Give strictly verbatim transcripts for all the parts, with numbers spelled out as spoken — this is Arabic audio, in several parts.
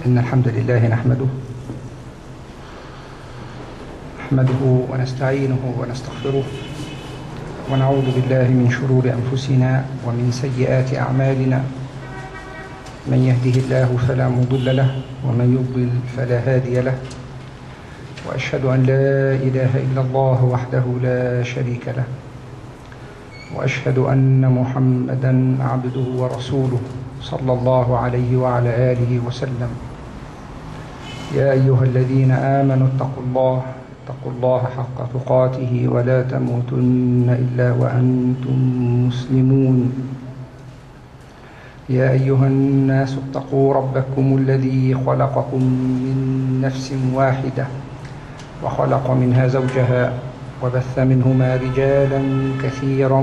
إن الحمد لله نحمده نحمده ونستعينه ونستغفره ونعوذ بالله من شرور أنفسنا ومن سيئات أعمالنا. من يهده الله فلا مضل له ومن يضلل فلا هادي له، وأشهد أن لا إله إلا الله وحده لا شريك له، وأشهد أن محمدًا عبده ورسوله صلى الله عليه وعلى آله وسلم. يا أيها الذين آمنوا اتقوا الله اتقوا الله حق تقاته ولا تموتن إلا وأنتم مسلمون. يا أيها الناس اتقوا ربكم الذي خلقكم من نفس واحدة وخلق منها زوجها وبث منهما رجالا كثيرا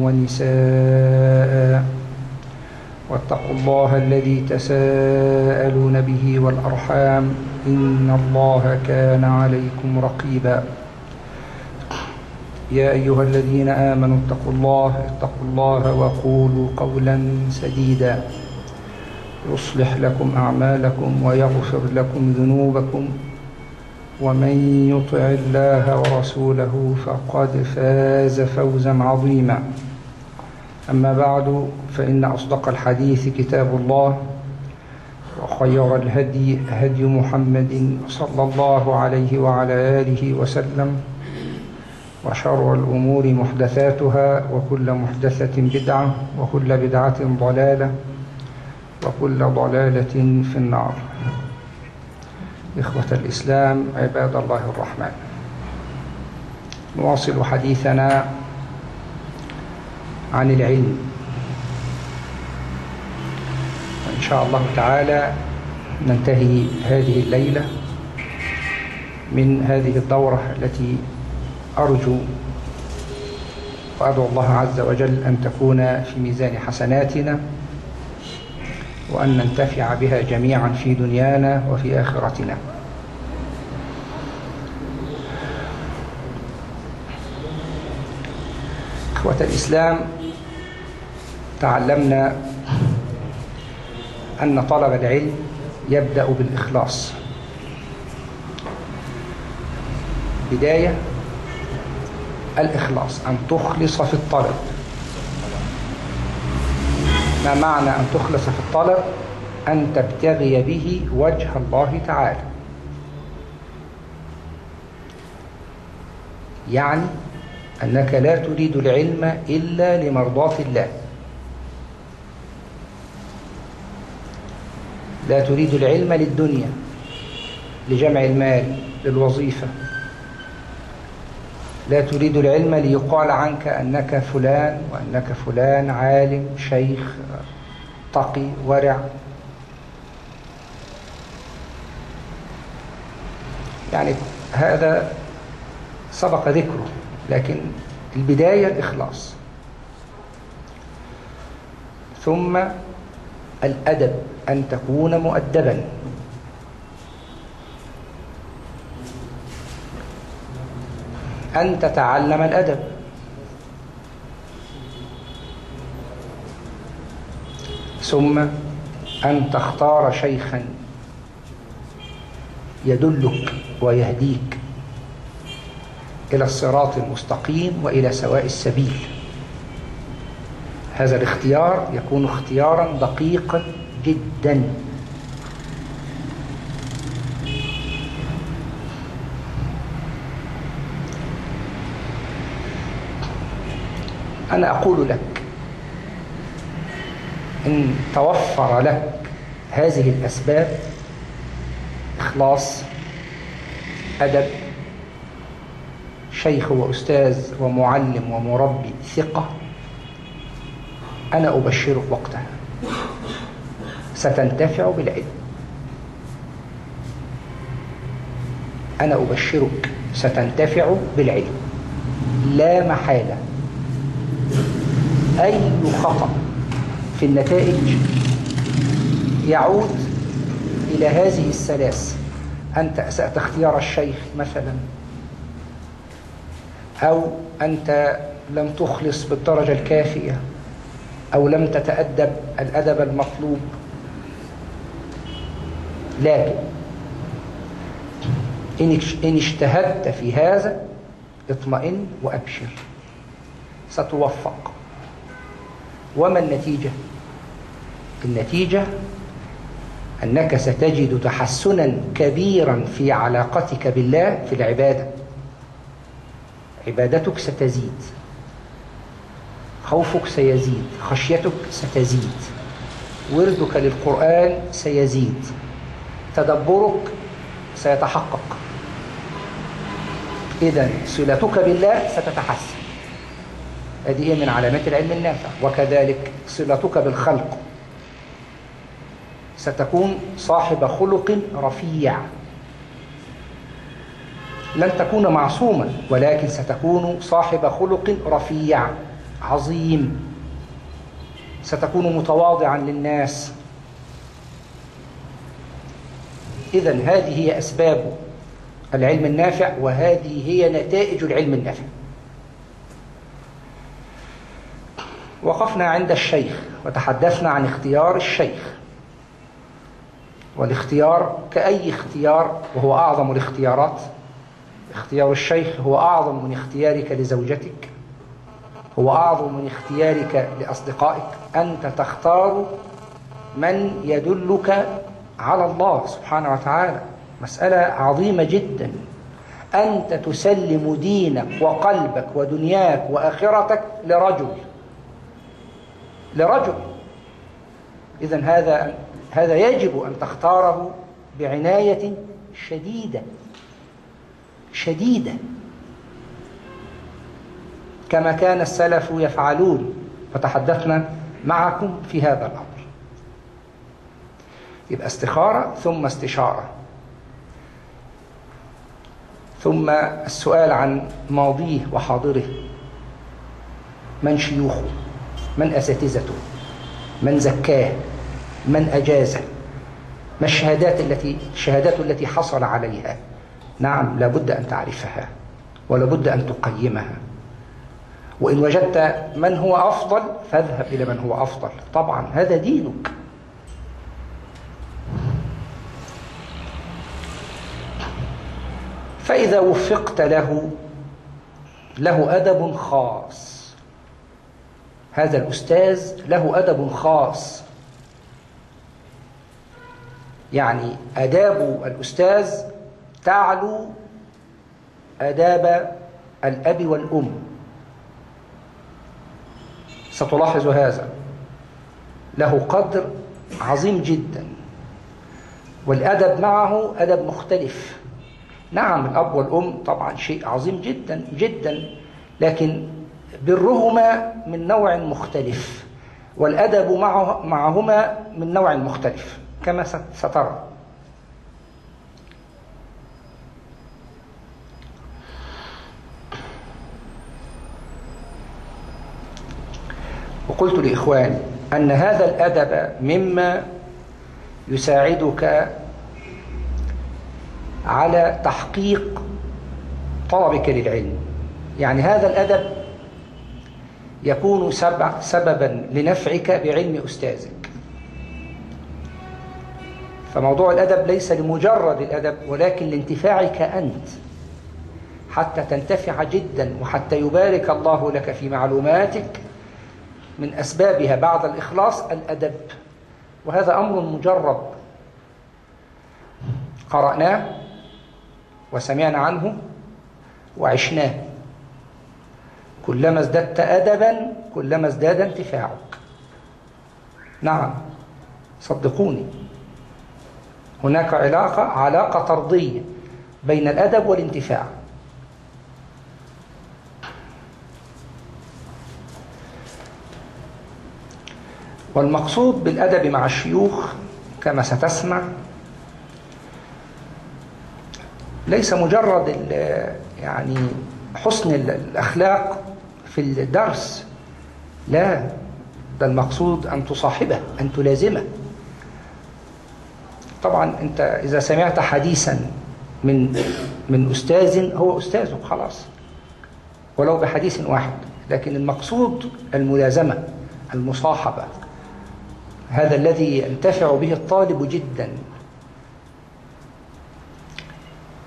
ونساء، واتقوا الله الذي تساءلون به والأرحام إن الله كان عليكم رقيبا. يا أيها الذين آمنوا اتقوا الله اتقوا الله وقولوا قولا سديدا يصلح لكم أعمالكم ويغفر لكم ذنوبكم، ومن يطع الله ورسوله فقد فاز فوزا عظيما. أما بعد، فإن أصدق الحديث كتاب الله، وخير الهدي هدي محمد صلى الله عليه وعلى آله وسلم، وشر الأمور محدثاتها، وكل محدثة بدعة، وكل بدعة ضلالة، وكل ضلالة في النار. إخوة الإسلام، عباد الله الرحمن، نواصل حديثنا عن العلم، وإن شاء الله تعالى ننتهي هذه الليلة من هذه الدورة التي أرجو وأدعو الله عز وجل أن تكون في ميزان حسناتنا، وأن ننتفع بها جميعا في دنيانا وفي آخرتنا. إخوة الإسلام، تعلمنا أن طلب العلم يبدأ بالإخلاص. بداية الإخلاص، أن تخلص في الطلب. ما معنى أن تخلص في الطلب؟ أن تبتغي به وجه الله تعالى، يعني أنك لا تريد العلم إلا لمرضاة الله، لا تريد العلم للدنيا، لجمع المال، للوظيفة، لا تريد العلم ليقال عنك أنك فلان وأنك فلان عالم شيخ تقي ورع. يعني هذا سبق ذكره، لكن البداية الإخلاص. ثم الأدب، أن تكون مؤدبا، أن تتعلم الأدب. ثم أن تختار شيخا يدلك ويهديك إلى الصراط المستقيم وإلى سواء السبيل. هذا الاختيار يكون اختيارا دقيقا جدا. أنا أقول لك إن توفر لك هذه الأسباب، إخلاص، أدب، شيخ وأستاذ ومعلم ومربي ثقة، أنا أبشرك وقتها ستنتفع بالعلم. أنا أبشرك ستنتفع بالعلم لا محالة. أي خطأ في النتائج يعود إلى هذه الثلاث: أنت أسأت اختيار الشيخ مثلا، أو أنت لم تخلص بالدرجة الكافية، أو لم تتأدب الأدب المطلوب، لكن إن اجتهدت في هذا اطمئن وأبشر، ستوفق. وما النتيجة؟ النتيجة أنك ستجد تحسنا كبيرا في علاقتك بالله في العبادة. عبادتك ستزيد، خوفك سيزيد، خشيتك ستزيد، وردك للقرآن سيزيد، تدبرك سيتحقق. إذن صلتك بالله ستتحسن، هذه من علامات العلم النافع. وكذلك صلتك بالخلق، ستكون صاحب خلق رفيع. لن تكون معصوما، ولكن ستكون صاحب خلق رفيع عظيم. ستكون متواضعا للناس. إذن هذه هي أسباب العلم النافع، وهذه هي نتائج العلم النافع. وقفنا عند الشيخ وتحدثنا عن اختيار الشيخ. والاختيار كأي اختيار، وهو أعظم الاختيارات. اختيار الشيخ هو أعظم من اختيارك لزوجتك، هو أعظم من اختيارك لأصدقائك. أنت تختار من يدلك على الله سبحانه وتعالى. مسألة عظيمة جدا. أنت تسلم دينك وقلبك ودنياك وآخرتك لرجل لرجل إذن هذا هذا يجب أن تختاره بعناية شديدة شديدة كما كان السلف يفعلون، وتحدثنا معكم في هذا الأمر. يبقى استخارة ثم استشارة، ثم السؤال عن ماضيه وحاضره. من شيوخه؟ من أساتذته؟ من زكاه؟ من أجازه؟ ما الشهادات التي الشهادات التي حصل عليها؟ نعم، لابد أن تعرفها ولابد أن تقيمها. وإن وجدت من هو أفضل فاذهب إلى من هو أفضل، طبعا هذا دينك. فإذا وفقت له له أدب خاص. هذا الأستاذ له أدب خاص، يعني آداب الأستاذ تعلو آداب الأب والأم. ستلاحظ هذا، له قدر عظيم جدا، والأدب معه أدب مختلف. نعم، الأب والأم طبعا شيء عظيم جدا جدا، لكن برهما من نوع مختلف، والأدب معه معهما من نوع مختلف كما سترى. وقلت لإخواني أن هذا الأدب مما يساعدك على تحقيق طلبك للعلم. يعني هذا الأدب يكون سببا لنفعك بعلم أستاذك. فموضوع الأدب ليس لمجرد الأدب، ولكن لانتفاعك أنت، حتى تنتفع جدا، وحتى يبارك الله لك في معلوماتك. من أسبابها بعد الإخلاص الأدب، وهذا أمر مجرب قرأناه وسمعنا عنه وعشناه. كلما ازددت أدبا كلما ازداد انتفاعك. نعم، صدقوني، هناك علاقة علاقة طردية بين الأدب والانتفاع. والمقصود بالأدب مع الشيوخ كما ستسمع ليس مجرد يعني حسن الأخلاق في الدرس، لا، ده المقصود أن تصاحبه، أن تلازمه. طبعا أنت إذا سمعت حديثا من من أستاذ، هو أستاذك خلاص، ولو بحديث واحد، لكن المقصود الملازمة، المصاحبة. هذا الذي ينتفع به الطالب جدا،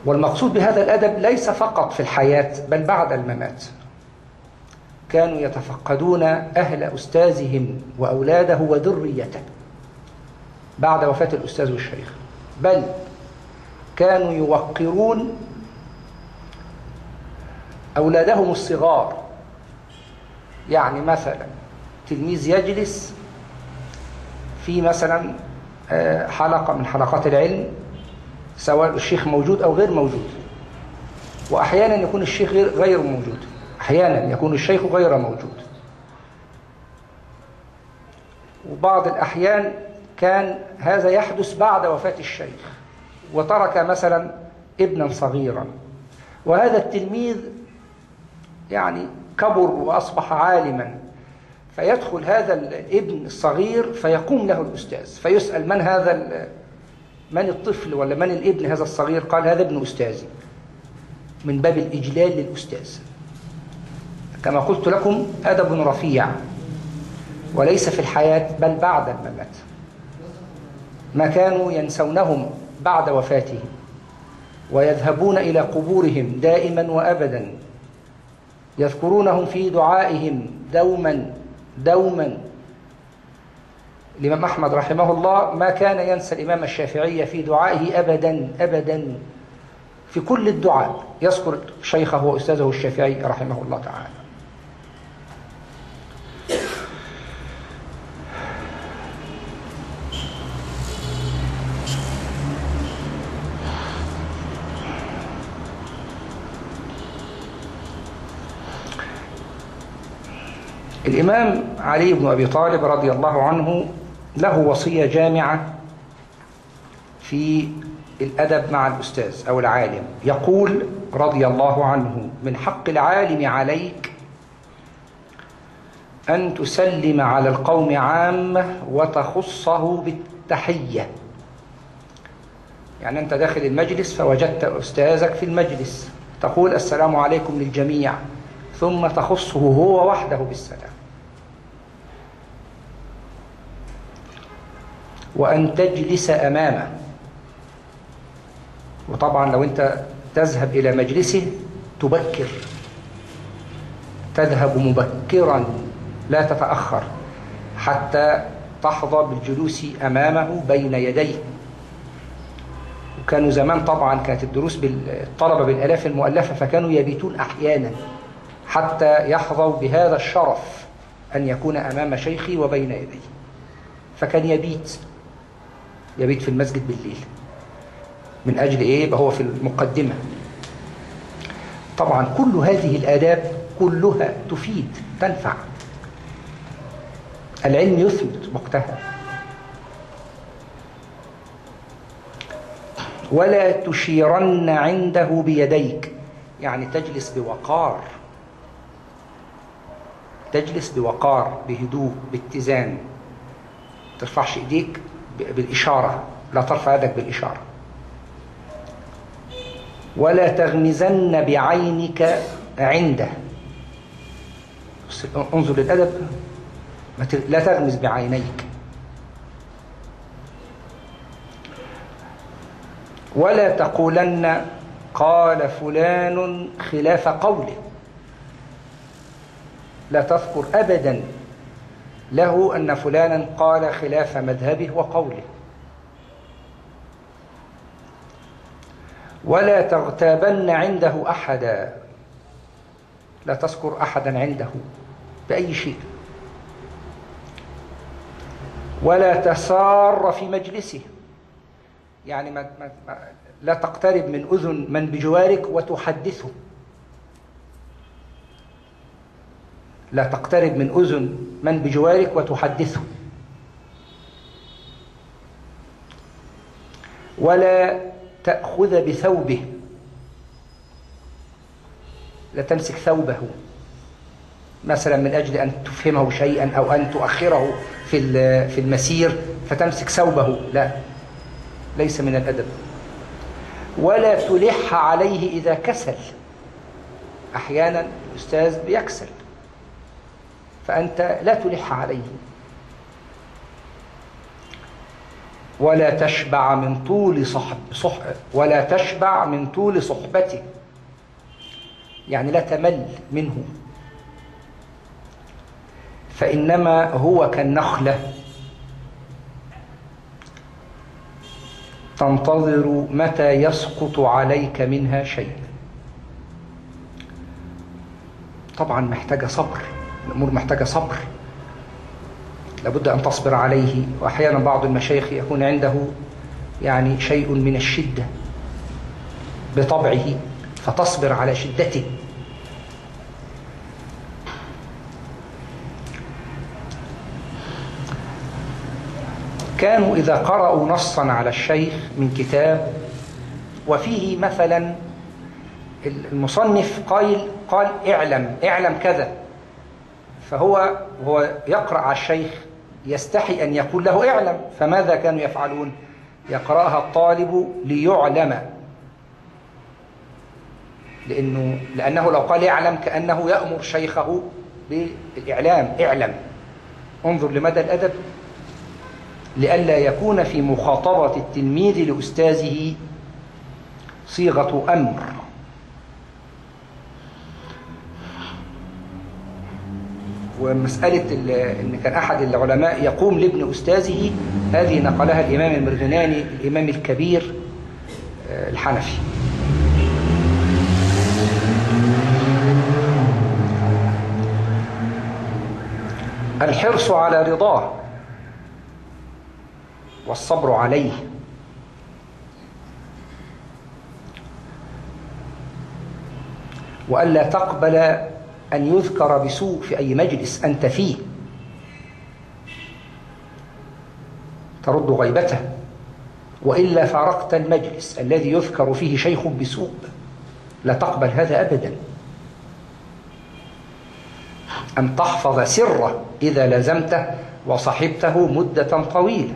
والمقصود بهذا الأدب ليس فقط في الحياة بل بعد الممات. كانوا يتفقدون أهل أستاذهم وأولاده وذريته بعد وفاة الأستاذ والشيخ، بل كانوا يوقرون أولادهم الصغار. يعني مثلا تلميذ يجلس في مثلا حلقة من حلقات العلم، سواء الشيخ موجود أو غير موجود، وأحيانا يكون الشيخ غير موجود، أحيانا يكون الشيخ غير موجود، وبعض الأحيان كان هذا يحدث بعد وفاة الشيخ وترك مثلا ابنا صغيرا، وهذا التلميذ يعني كبر وأصبح عالما، فيدخل هذا الابن الصغير فيقوم له الأستاذ فيسأل من هذا من الطفل ولا من الابن هذا الصغير؟ قال هذا ابن أستاذي، من باب الإجلال للأستاذ. كما قلت لكم أدب رفيع، وليس في الحياة بل بعد الممات. ما كانوا ينسونهم بعد وفاتهم ويذهبون إلى قبورهم دائما وأبدا، يذكرونهم في دعائهم دوما دوما. الإمام أحمد رحمه الله ما كان ينسى الإمام الشافعي في دعائه أبدا أبدا، في كل الدعاء يذكر شيخه وأستاذه الشافعي رحمه الله تعالى. الإمام علي بن أبي طالب رضي الله عنه له وصية جامعة في الأدب مع الأستاذ أو العالم. يقول رضي الله عنه: من حق العالم عليك أن تسلم على القوم عامة وتخصه بالتحية. يعني أنت داخل المجلس فوجدت أستاذك في المجلس، تقول السلام عليكم للجميع، ثم تخصه هو وحده بالسلام. وأن تجلس أمامه، وطبعا لو أنت تذهب إلى مجلسه تبكر، تذهب مبكرا لا تتأخر حتى تحظى بالجلوس أمامه بين يديه. وكانوا زمان طبعا كانت الدروس بالطلبة بالآلاف المؤلفة، فكانوا يبيتون أحيانا حتى يحظوا بهذا الشرف أن يكون أمام شيخي وبين يديه، فكان يبيت يبيت في المسجد بالليل. من أجل إيه؟ يبقى هو في المقدمة. طبعا كل هذه الآداب كلها تفيد تنفع، العلم يثبت وقتها. ولا تشيرن عنده بيديك، يعني تجلس بوقار، تجلس بوقار بهدوء باتزان، ما ترفعش ايديك بالإشارة، لا ترفع يدك بالإشارة. ولا تغمزن بعينك عنده، انظر للأدب، لا تغمز بعينيك. ولا تقولن قال فلان خلاف قوله، لا تذكر أبدا له أن فلانا قال خلاف مذهبه وقوله. ولا تغتابن عنده أحدا، لا تذكر أحدا عنده بأي شيء. ولا تسار في مجلسه، يعني ما ما لا تقترب من أذن من بجوارك وتحدثه، لا تقترب من أذن من بجوارك وتحدثه. ولا تأخذ بثوبه، لا تمسك ثوبه مثلا من أجل أن تفهمه شيئا أو أن تؤخره في في المسير فتمسك ثوبه، لا، ليس من الأدب. ولا تلح عليه إذا كسل، أحيانا الأستاذ بيكسل فأنت لا تلح عليه. ولا تشبع من طول صحب صح ولا تشبع من طول صحبته، يعني لا تمل منه، فإنما هو كالنخلة تنتظر متى يسقط عليك منها شيء. طبعا محتاجة صبر، الأمور محتاجة صبر، لابد أن تصبر عليه. وأحيانا بعض المشايخ يكون عنده يعني شيء من الشدة بطبعه، فتصبر على شدته. كانوا إذا قرأوا نصا على الشيخ من كتاب وفيه مثلا المصنف قال قال اعلم اعلم كذا، فهو هو يقرأ على الشيخ يستحي أن يقول له اعلم، فماذا كانوا يفعلون؟ يقرأها الطالب ليعلم، لأنه لأنه لو قال اعلم كأنه يأمر شيخه بالإعلام، اعلم. انظر لمدى الأدب، لئلا يكون في مخاطبة التلميذ لأستاذه صيغة أمر. ومسألة إن كان أحد العلماء يقوم لابن أستاذه، هذه نقلها الإمام المردناني الإمام الكبير الحنفي. الحرص على رضاه والصبر عليه، وألا تقبل أن يذكر بسوء في أي مجلس أنت فيه، ترد غيبته، وإلا فارقت المجلس الذي يذكر فيه شيخ بسوء، لا تقبل هذا أبدا. أن تحفظ سره إذا لزمته وصحبته مدة طويلة.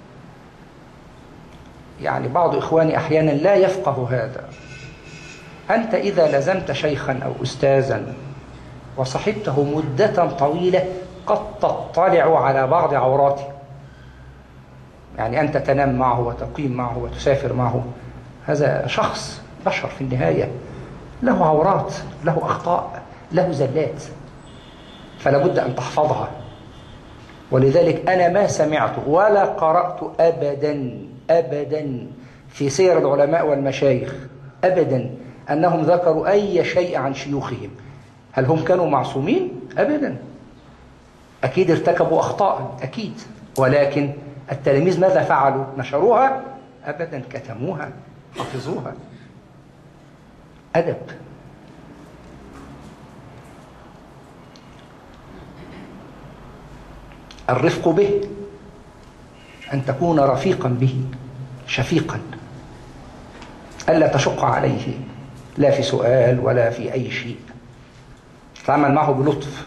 يعني بعض إخواني أحيانا لا يفقه هذا. أنت إذا لزمت شيخا أو أستاذا وصحبته مدة طويلة قد تطلع على بعض عوراته، يعني أنت تنام معه وتقيم معه وتسافر معه، هذا شخص بشر في النهاية، له عورات، له أخطاء، له زلات، فلا بد أن تحفظها. ولذلك أنا ما سمعت ولا قرأت أبدا أبدا في سير العلماء والمشايخ أبدا أنهم ذكروا أي شيء عن شيوخهم. هل هم كانوا معصومين؟ أبدا، أكيد ارتكبوا أخطاء أكيد، ولكن التلاميذ ماذا فعلوا؟ نشروها؟ أبدا، كتموها، حفظوها. أدب. الرفق به، أن تكون رفيقا به، شفيقا، ألا تشق عليه لا في سؤال ولا في أي شيء، تعمل معه بلطف.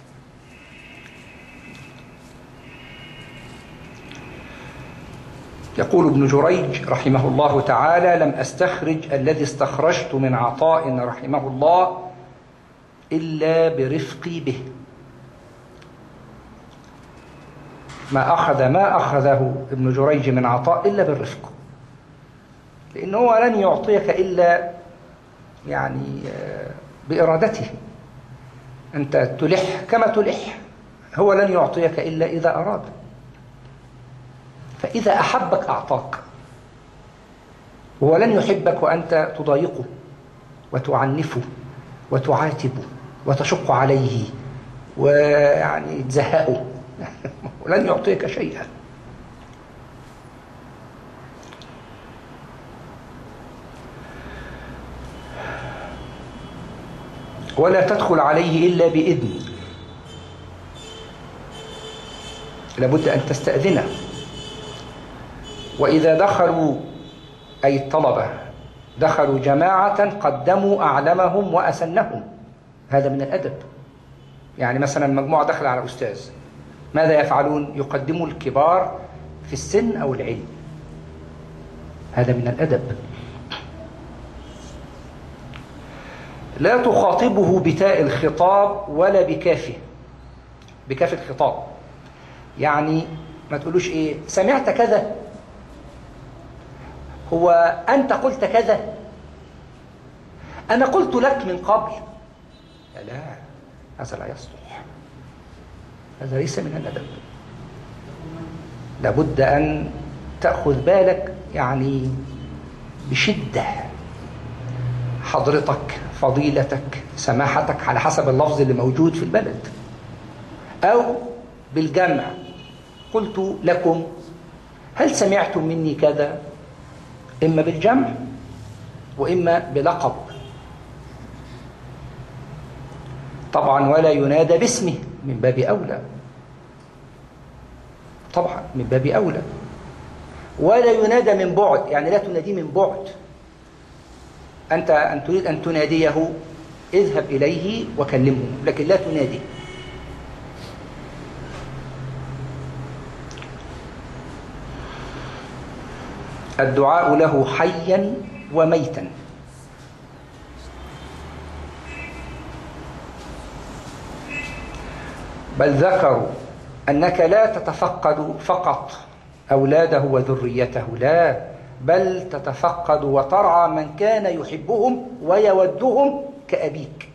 يقول ابن جريج رحمه الله تعالى: لم أستخرج الذي استخرجت من عطاء رحمه الله إلا برفقي به. ما أخذ ما أخذه ابن جريج من عطاء إلا بالرفق، لأنه هو لن يعطيك إلا يعني بإرادته. أنت تلح كما تلح، هو لن يعطيك إلا إذا أراد. فإذا أحبك أعطاك، وهو لن يحبك وأنت تضايقه وتعنفه وتعاتبه وتشق عليه ويعني تزهقه، ولن يعطيك شيئا. ولا تدخل عليه إلا بإذن، لابد أن تستأذنه. وإذا دخلوا أي الطلبة دخلوا جماعة قدموا أعلمهم وأسنهم، هذا من الأدب. يعني مثلا مجموعة دخل على أستاذ، ماذا يفعلون؟ يقدموا الكبار في السن أو العلم، هذا من الأدب. لا تخاطبه بتاء الخطاب ولا بكافه، بكاف الخطاب، يعني ما تقولوش إيه سمعت كذا، هو أنت قلت كذا، أنا قلت لك من قبل. لا، هذا لا يصلح، هذا ليس من الأدب. لابد أن تأخذ بالك يعني بشدة، حضرتك، فضيلتك، سماحتك، على حسب اللفظ اللي موجود في البلد، أو بالجمع. قلت لكم هل سمعتم مني كذا، إما بالجمع وإما بلقب. طبعا ولا ينادى باسمه، من باب أولى، طبعا من باب أولى. ولا ينادى من بعد، يعني لا تناديه من بعد. أنت أن تريد أن تناديه اذهب إليه وكلمه، لكن لا تنادي. الدعاء له حيا وميتا. بل ذكروا أنك لا تتفقد فقط أولاده وذريته، لا، بل تتفقد وترعى من كان يحبهم ويودهم كأبيك.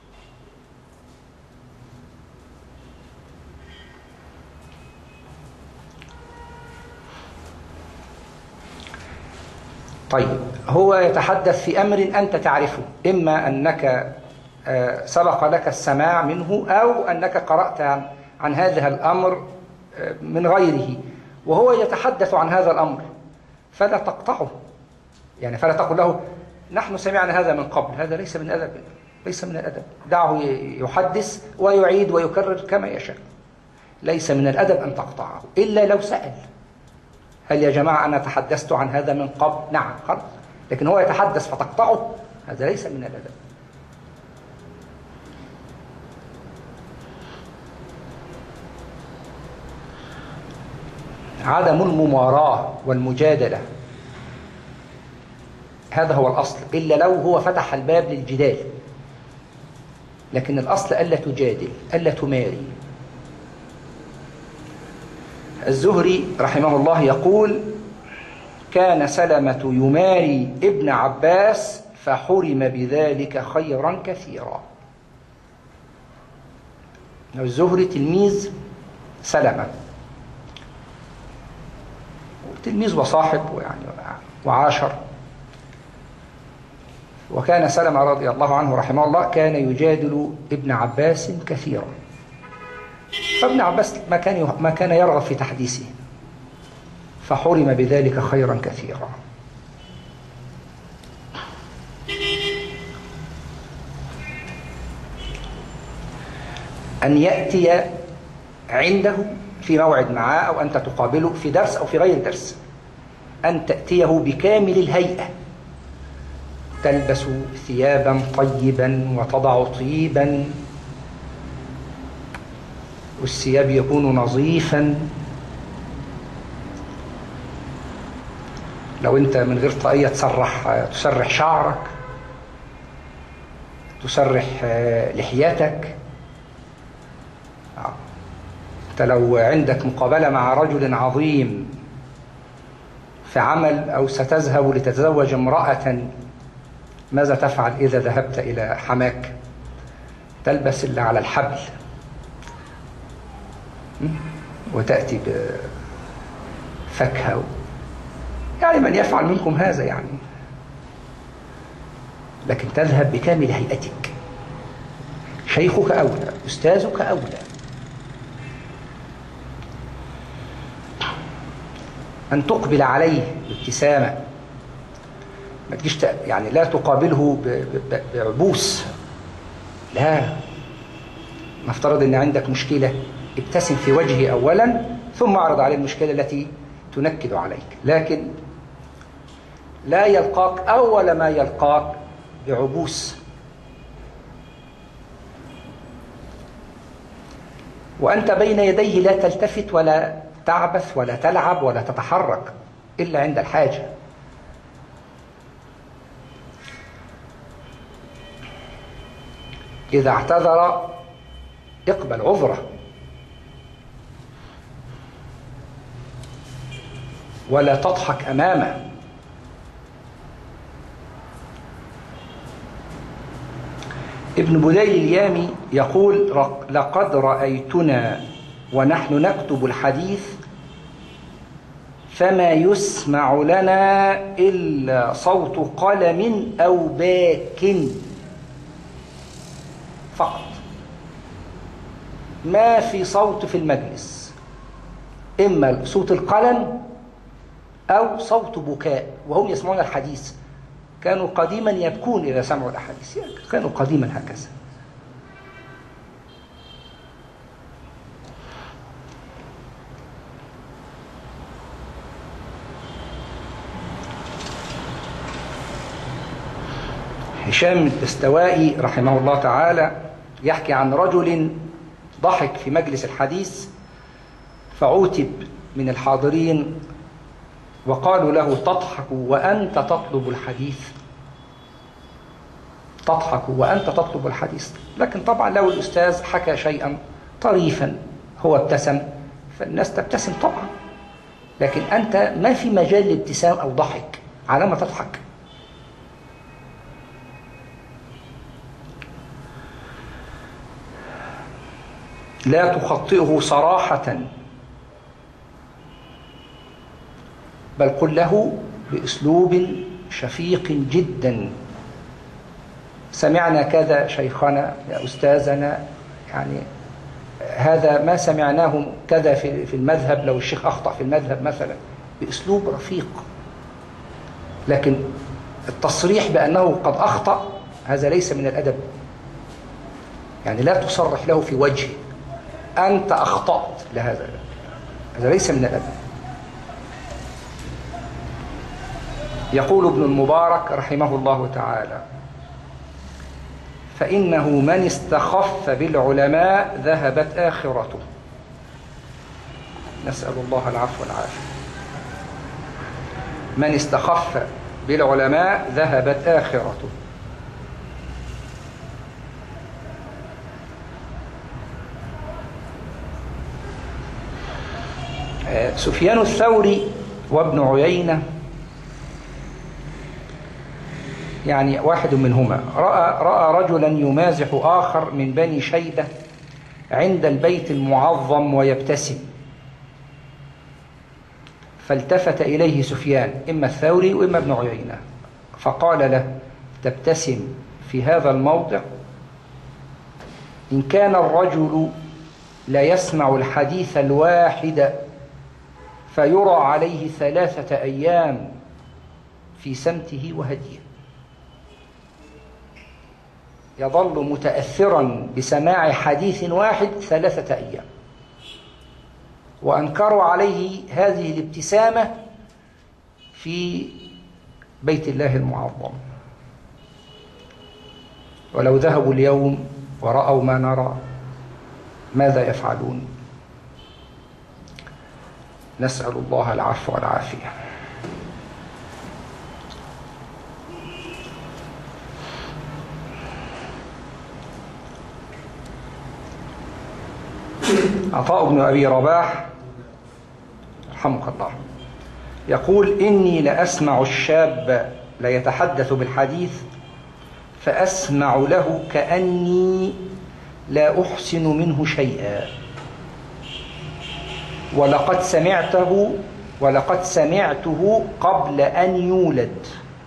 طيب، هو يتحدث في أمر أنت تعرفه، إما أنك سبق لك السماع منه، أو أنك قرأت عن, عن هذا الأمر من غيره، وهو يتحدث عن هذا الأمر، فلا تقطعه، يعني فلا تقول له نحن سمعنا هذا من قبل. هذا ليس من أدب، ليس من الأدب. دعه يحدث ويعيد ويكرر كما يشاء. ليس من الأدب أن تقطعه إلا لو سأل: هل يا جماعة أنا تحدثت عن هذا من قبل؟ نعم، خلاص. لكن هو يتحدث فتقطعه، هذا ليس من الأدب. عدم المماراة والمجادلة، هذا هو الأصل، إلا لو هو فتح الباب للجدال. لكن الأصل ألا تجادل، ألا تماري. الزهري رحمه الله يقول: كان سلمة يماري ابن عباس فحرم بذلك خيرا كثيرا. الزهري تلميذ سلمة، تلميذ وصاحب ويعني وعاشر. وكان سلمة رضي الله عنه رحمه الله كان يجادل ابن عباس كثيرا، فابن عباس ما كان ما كان يرغب في تحديثه، فحرم بذلك خيرا كثيرا. أن يأتي عنده في موعد معاه، أو أنت تقابله في درس أو في غير درس، أن تأتيه بكامل الهيئة، تلبس ثيابا طيبا وتضع طيبا، والثياب يكون نظيفا. لو أنت من غير طاقية تسرح تسرح شعرك، تسرح لحيتك. أنت لو عندك مقابلة مع رجل عظيم في عمل، أو ستذهب لتتزوج امرأة، ماذا تفعل إذا ذهبت إلى حماك؟ تلبس اللي على الحبل وتأتي بفكهة، يعني من يفعل منكم هذا يعني. لكن تذهب بكامل هيئتك، شيخك أولى، أستاذك أولى. أن تقبل عليه بابتسامة، ما تجيش يعني لا تقابله بعبوس، لا. نفترض أن عندك مشكلة، ابتسم في وجهه أولا، ثم أعرض عليه المشكلة التي تنكد عليك. لكن لا يلقاك أول ما يلقاك بعبوس. وأنت بين يديه لا تلتفت ولا تعبث ولا تلعب ولا تتحرك إلا عند الحاجة. إذا اعتذر اقبل عذره، ولا تضحك أمامه، ابن بديل اليامي يقول: لقد رأيتنا ونحن نكتب الحديث فما يسمع لنا إلا صوت قلم أو باك فقط، ما في صوت في المجلس، إما صوت القلم أو صوت بكاء، وهم يسمعون الحديث. كانوا قديما يبكون إذا سمعوا الأحاديث، يعني كانوا قديما هكذا. هشام الدستوائي رحمه الله تعالى يحكي عن رجل ضحك في مجلس الحديث فعوتب من الحاضرين وقالوا له: تضحك وأنت تطلب الحديث، تضحك وأنت تطلب الحديث. لكن طبعا لو الأستاذ حكى شيئا طريفا هو ابتسم، فالناس تبتسم طبعا، لكن أنت ما في مجال لابتسام أو ضحك، على ما تضحك. لا تخطئه صراحة، بل قل له بأسلوب شفيق جدا: سمعنا كذا شيخنا يا أستاذنا، يعني هذا ما سمعناه كذا في المذهب، لو الشيخ أخطأ في المذهب مثلا، بأسلوب رفيق. لكن التصريح بأنه قد أخطأ هذا ليس من الأدب، يعني لا تصرح له في وجهه أنت أخطأت، لهذا هذا ليس من الأدب. يقول ابن المبارك رحمه الله تعالى: فإنه من استخف بالعلماء ذهبت آخرته. نسأل الله العفو والعافية. من استخف بالعلماء ذهبت آخرته. سفيان الثوري وابن عيينة، يعني واحد منهما، رأى, رأى رجلا يمازح آخر من بني شيبة عند البيت المعظم ويبتسم، فالتفت إليه سفيان، إما الثوري وإما ابن عيينة، فقال له: تبتسم في هذا الموضع؟ إن كان الرجل لا يسمع الحديث الواحد فيرى عليه ثلاثة أيام في سمته وهديه، يظل متأثرا بسماع حديث واحد ثلاثة أيام. وأنكروا عليه هذه الابتسامة في بيت الله المعظم. ولو ذهبوا اليوم ورأوا ما نرى ماذا يفعلون؟ نسأل الله العفو والعافية. عطاء بن أبي رباح رحمك الله يقول: إني لأسمع الشاب ليتحدث بالحديث فأسمع له كأني لا أحسن منه شيئا، ولقد سمعته ولقد سمعته قبل أن يولد.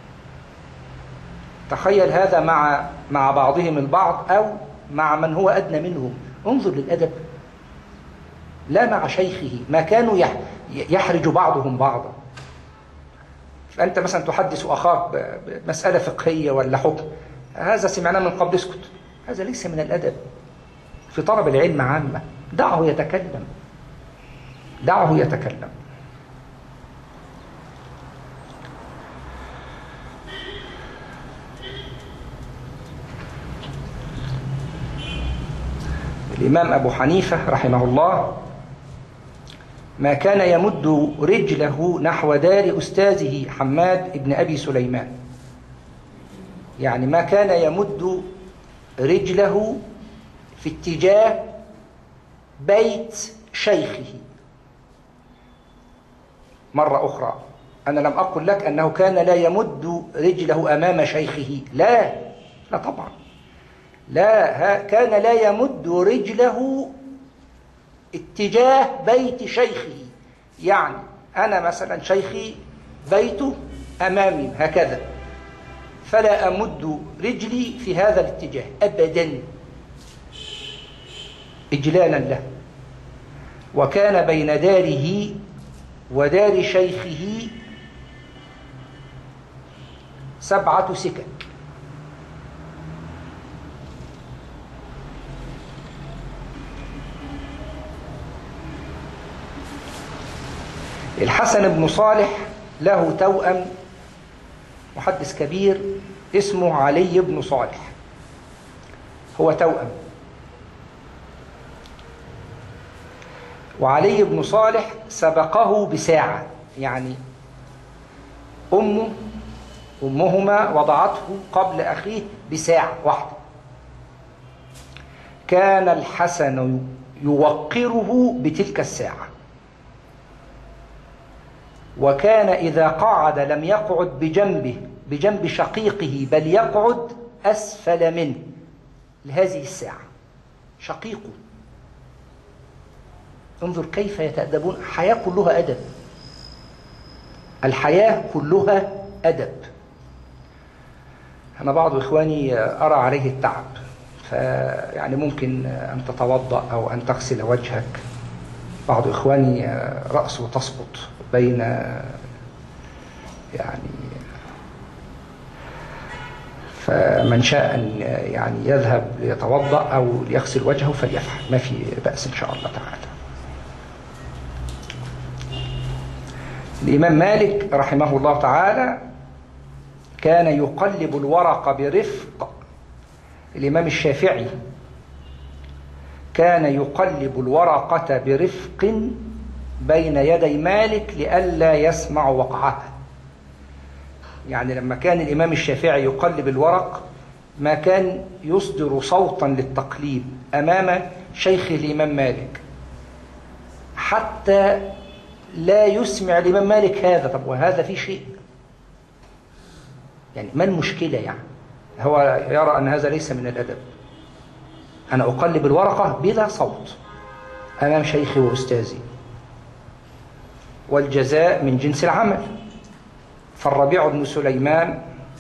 تخيل هذا مع مع بعضهم البعض أو مع من هو أدنى منهم. انظر للأدب، لا مع شيخه، ما كانوا يحرج بعضهم بعضا. فأنت مثلا تحدث أخاك بمسألة فقهية ولا حكم، هذا سمعناه من قبل، اسكت، هذا ليس من الأدب في طلب العلم عامة. دعه يتكلم، دعه يتكلم. الإمام أبو حنيفة رحمه الله ما كان يمد رجله نحو دار أستاذه حماد بن أبي سليمان، يعني ما كان يمد رجله في اتجاه بيت شيخه. مرة أخرى، أنا لم أقل لك أنه كان لا يمد رجله أمام شيخه، لا لا طبعا، لا كان لا يمد رجله اتجاه بيت شيخه. يعني أنا مثلا شيخي بيته أمامي هكذا، فلا أمد رجلي في هذا الاتجاه أبدا إجلالا له. وكان بين داره ودار شيخه سبعة سكك. الحسن بن صالح له توأم محدث كبير اسمه علي بن صالح، هو توأم. وعلي بن صالح سبقه بساعة، يعني أمه أمهما وضعته قبل أخيه بساعة واحدة. كان الحسن يوقره بتلك الساعة، وكان إذا قعد لم يقعد بجنبه بجنب شقيقه، بل يقعد أسفل منه لهذه الساعة شقيقه. انظر كيف يتأدبون. الحياة كلها أدب، الحياة كلها أدب. أنا بعض إخواني أرى عليه التعب، فيعني ممكن أن تتوضأ أو أن تغسل وجهك. بعض إخواني رأسه تسقط بين يعني، فمن شاء أن يعني يذهب ليتوضأ أو ليغسل وجهه فليفعل، ما في بأس إن شاء الله تعالى. الإمام مالك رحمه الله تعالى كان يقلب الورق برفق. الإمام الشافعي كان يقلب الورقة برفق بين يدي مالك لئلا يسمع وقعها. يعني لما كان الإمام الشافعي يقلب الورق ما كان يصدر صوتا للتقليب أمام شيخ الإمام مالك حتى لا يسمع الإمام مالك هذا. طب وهذا في شيء يعني، ما المشكلة يعني؟ هو يرى أن هذا ليس من الأدب. أنا أقلب الورقة بلا صوت أمام شيخي وأستاذي، والجزاء من جنس العمل. فالربيع بن سليمان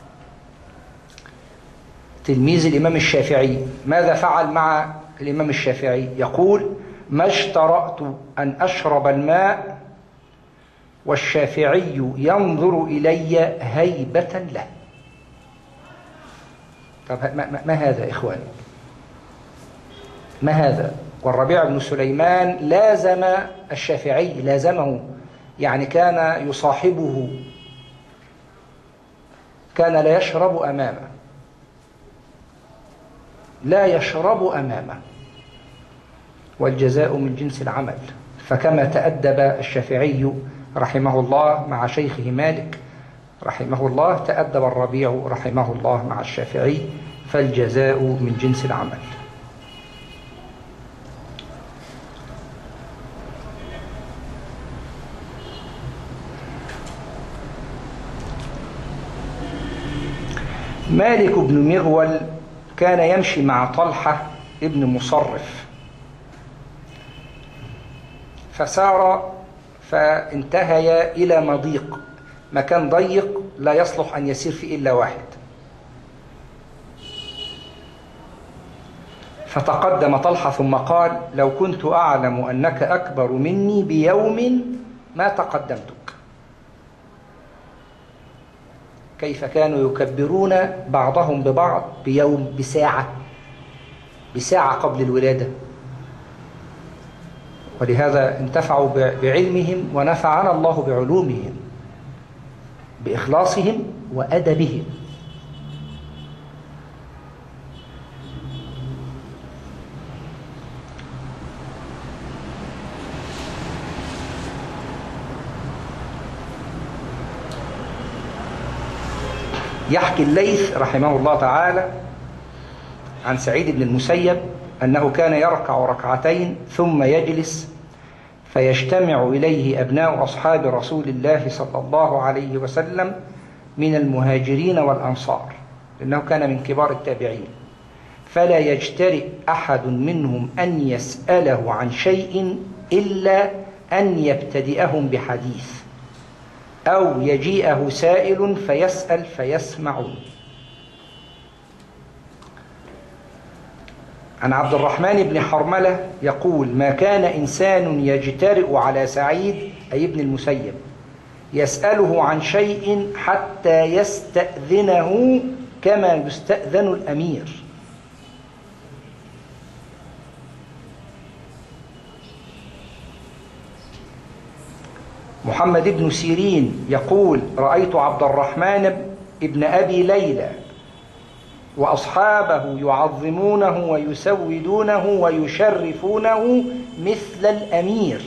تلميذ الإمام الشافعي ماذا فعل مع الإمام الشافعي؟ يقول: ما اشترأت أن أشرب الماء والشافعي ينظر إلي هيبة له. طب ما, ما هذا إخواني؟ ما هذا؟ والربيع بن سليمان لازم الشافعي، لازمه، يعني كان يصاحبه، كان لا يشرب أمامه، لا يشرب أمامه، والجزاء من جنس العمل. فكما تأدب الشافعي رحمه الله مع شيخه مالك رحمه الله، تأدب الربيع رحمه الله مع الشافعي، فالجزاء من جنس العمل. مالك بن مغول كان يمشي مع طلحة ابن مصرف، فسار فانتهيا إلى مضيق، مكان ضيق لا يصلح أن يسير فيه إلا واحد. فتقدم طلحة ثم قال: لو كنت أعلم أنك أكبر مني بيوم ما تقدمتك. كيف كانوا يكبرون بعضهم ببعض بيوم، بساعة، بساعة قبل الولادة. ولهذا انتفعوا بعلمهم ونفعنا الله بعلومهم، بإخلاصهم وأدبهم. يحكي الليث رحمه الله تعالى عن سعيد بن المسيب أنه كان يركع ركعتين ثم يجلس فيجتمع إليه أبناء أصحاب رسول الله صلى الله عليه وسلم من المهاجرين والأنصار، لأنه كان من كبار التابعين، فلا يجترئ أحد منهم أن يسأله عن شيء إلا أن يبتدئهم بحديث أو يجيئه سائل فيسأل فيسمعون. عن عبد الرحمن بن حرملة يقول: ما كان إنسان يجترئ على سعيد أي ابن المسيب يسأله عن شيء حتى يستأذنه كما يستأذن الأمير. محمد بن سيرين يقول: رأيت عبد الرحمن ابن أبي ليلى وأصحابه يعظمونه ويسودونه ويشرفونه مثل الأمير.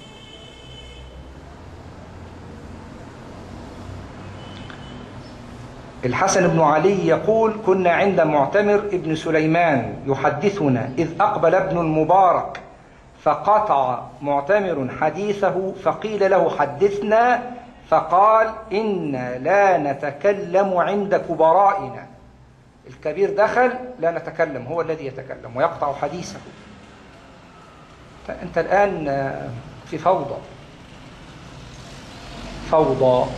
الحسن بن علي يقول: كنا عند معتمر ابن سليمان يحدثنا إذ أقبل ابن المبارك فقطع معتمر حديثه فقيل له: حدثنا، فقال: إنا لا نتكلم عند كبرائنا. الكبير دخل، لا نتكلم، هو الذي يتكلم ويقطع حديثه. أنت الآن في فوضى فوضى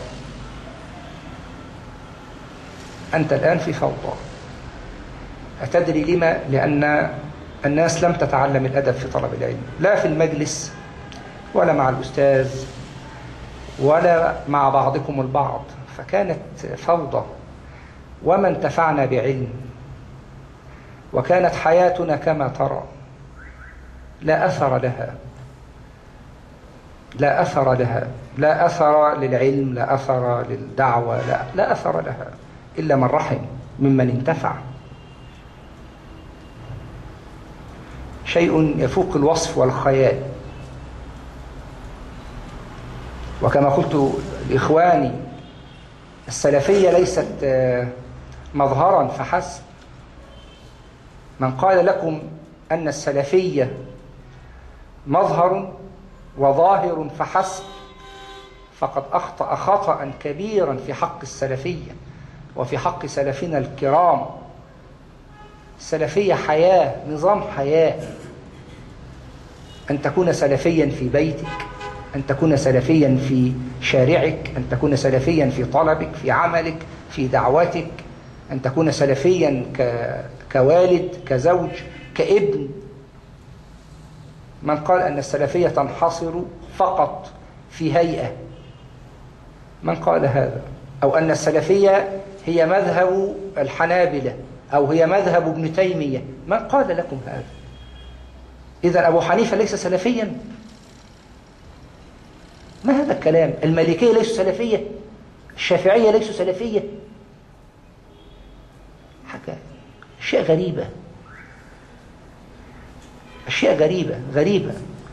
أنت الآن في فوضى. أتدري لما؟ لأن الناس لم تتعلم الأدب في طلب العلم، لا في المجلس ولا مع الأستاذ ولا مع بعضكم البعض، فكانت فوضى وما انتفعنا بعلم، وكانت حياتنا كما ترى لا أثر لها لا أثر لها لا أثر للعلم، لا أثر للدعوة، لا, لا أثر لها إلا من رحم ممن انتفع. شيء يفوق الوصف والخيال. وكما قلت لإخواني، السلفية ليست مظهرا فحسب. من قال لكم أن السلفية مظهر وظاهر فحسب فقد أخطأ خطأ كبيرا في حق السلفية وفي حق سلفنا الكرام. السلفية حياة، نظام حياة. أن تكون سلفيا في بيتك، أن تكون سلفيا في شارعك، أن تكون سلفيا في طلبك، في عملك، في دعوتك، أن تكون سلفيا كوالد، كزوج، كابن. من قال أن السلفية تنحصر فقط في هيئة؟ من قال هذا؟ أو أن السلفية هي مذهب الحنابلة أو هي مذهب ابن تيمية؟ من قال لكم هذا؟ إذن أبو حنيفة ليس سلفيا؟ ما هذا الكلام؟ المالكية ليسوا سلفية؟ الشافعية ليسوا سلفية؟ حاجة أشياء غريبة، أشياء غريبة غريبة.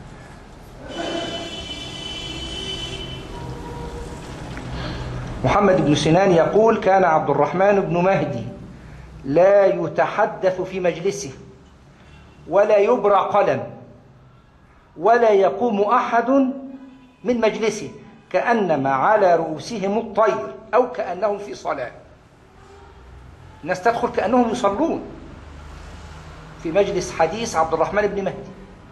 محمد بن سنان يقول: كان عبد الرحمن بن مهدي لا يتحدث في مجلسه ولا يبرع قلم ولا يقوم أحد من مجلسه، كأنما على رؤوسهم الطير أو كأنهم في صلاة. الناس تدخل كأنهم يصلون في مجلس حديث عبد الرحمن بن مهدي.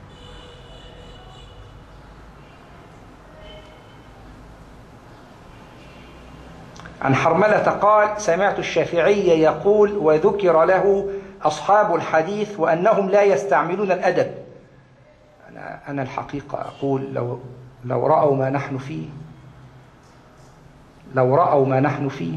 عن حرملة قال: سمعت الشافعي يقول وذكر له أصحاب الحديث وأنهم لا يستعملون الأدب. أنا, أنا الحقيقة أقول لو, لو رأوا ما نحن فيه لو رأوا ما نحن فيه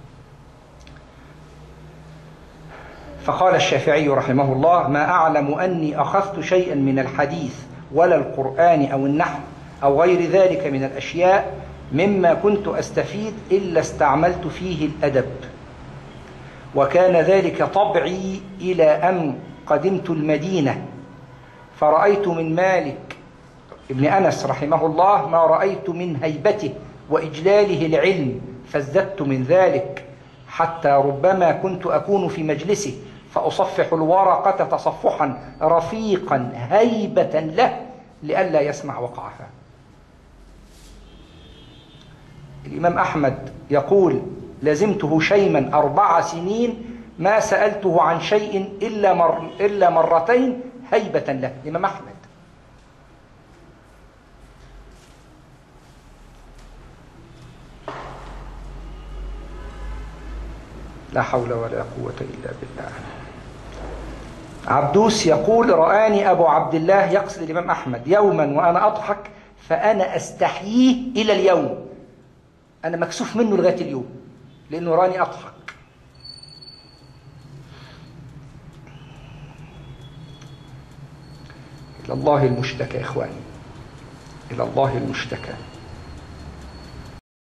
فقال الشافعي رحمه الله: ما أعلم أني أخذت شيئا من الحديث ولا القرآن أو النحو أو غير ذلك من الأشياء مما كنت أستفيد إلا استعملت فيه الأدب، وكان ذلك طبعي إلى أن قدمت المدينة فرأيت من مالك ابن أنس رحمه الله ما رأيت من هيبته وإجلاله العلم، فازددت من ذلك حتى ربما كنت أكون في مجلسه فأصفح الورقة تصفحا رفيقا هيبة له لئلا يسمع وقعها. الإمام أحمد يقول: لزمته شيما أربع سنين ما سألته عن شيء إلا, مر إلا مرتين هيبة له. الإمام أحمد. لا حول ولا قوة إلا بالله. عبدوس يقول: رآني أبو عبد الله، يقصد الإمام أحمد، يوما وأنا أضحك فأنا أستحييه إلى اليوم. أنا مكسوف منه لغاية اليوم لأنه راني أضحك. إلى الله المشتكى يا إخواني، إلى الله المشتكى.